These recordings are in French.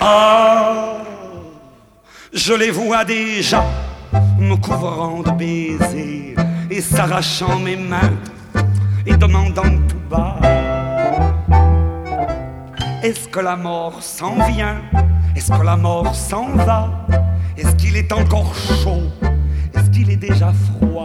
Ah, je les vois déjà me couvrant de baisers et s'arrachant mes mains et demandant tout bas: est-ce que la mort s'en vient? Est-ce que la mort s'en va? Est-ce qu'il est encore chaud? Est-ce qu'il est déjà froid?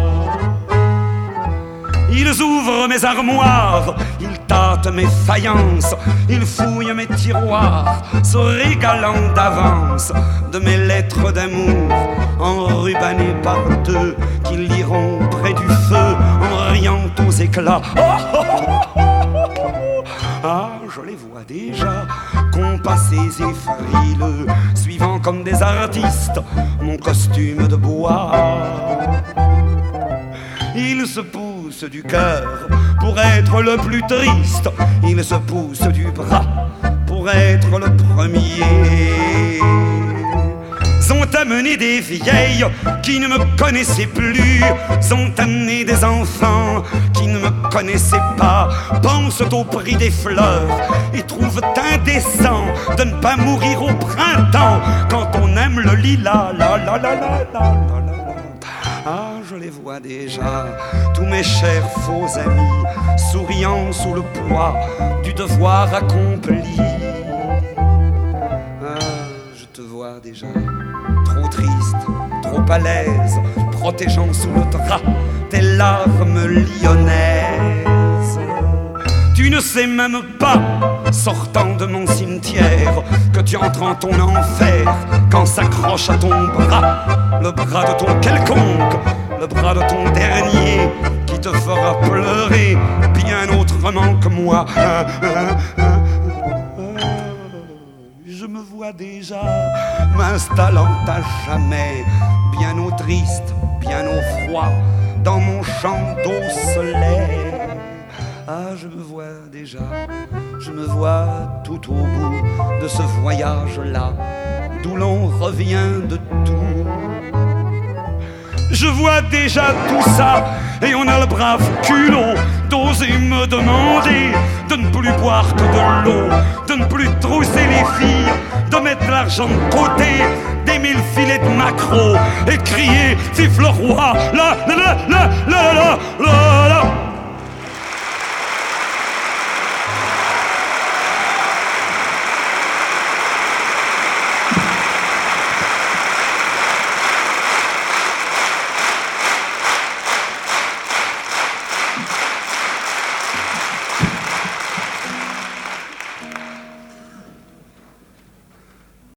Ils ouvrent mes armoires, ils tâtent mes faïences, ils fouillent mes tiroirs, se régalant d'avance de mes lettres d'amour, enrubannées par deux qui liront près du feu en riant aux éclats. Oh, oh, oh, oh, oh. Ah, je les vois déjà, compassés et frileux, suivant comme des artistes mon costume de bois. Ils se poussent du cœur pour être le plus triste, ils se poussent du bras pour être le premier. Ont amené des vieilles qui ne me connaissaient plus, ont amené des enfants qui ne me connaissaient pas, pensent au prix des fleurs et trouvent indécent de ne pas mourir au printemps quand on aime le lilas. La la la la la la la. Ah, je les vois déjà, tous mes chers faux amis, souriant sous le poids du devoir accompli. Ah, je te vois déjà, trop triste, trop à l'aise, protégeant sous le drap tes larmes lyonnaises. Tu ne sais même pas, sortant de mon cimetière, que tu entres en ton enfer quand s'accroche à ton bras le bras de ton quelconque, le bras de ton dernier, qui te fera pleurer bien autrement que moi. Je me vois déjà m'installant à jamais, bien au triste, bien au froid, dans mon champ d'osselets. Ah, je me vois déjà, je me vois tout au bout de ce voyage-là, d'où l'on revient de tout. Je vois déjà tout ça, et on a le brave culot d'oser me demander de ne plus boire que de l'eau, de ne plus trousser les filles, de mettre l'argent de côté, d'aimer le filet de maquereau et de crier vive le roi, la la la la la la la la.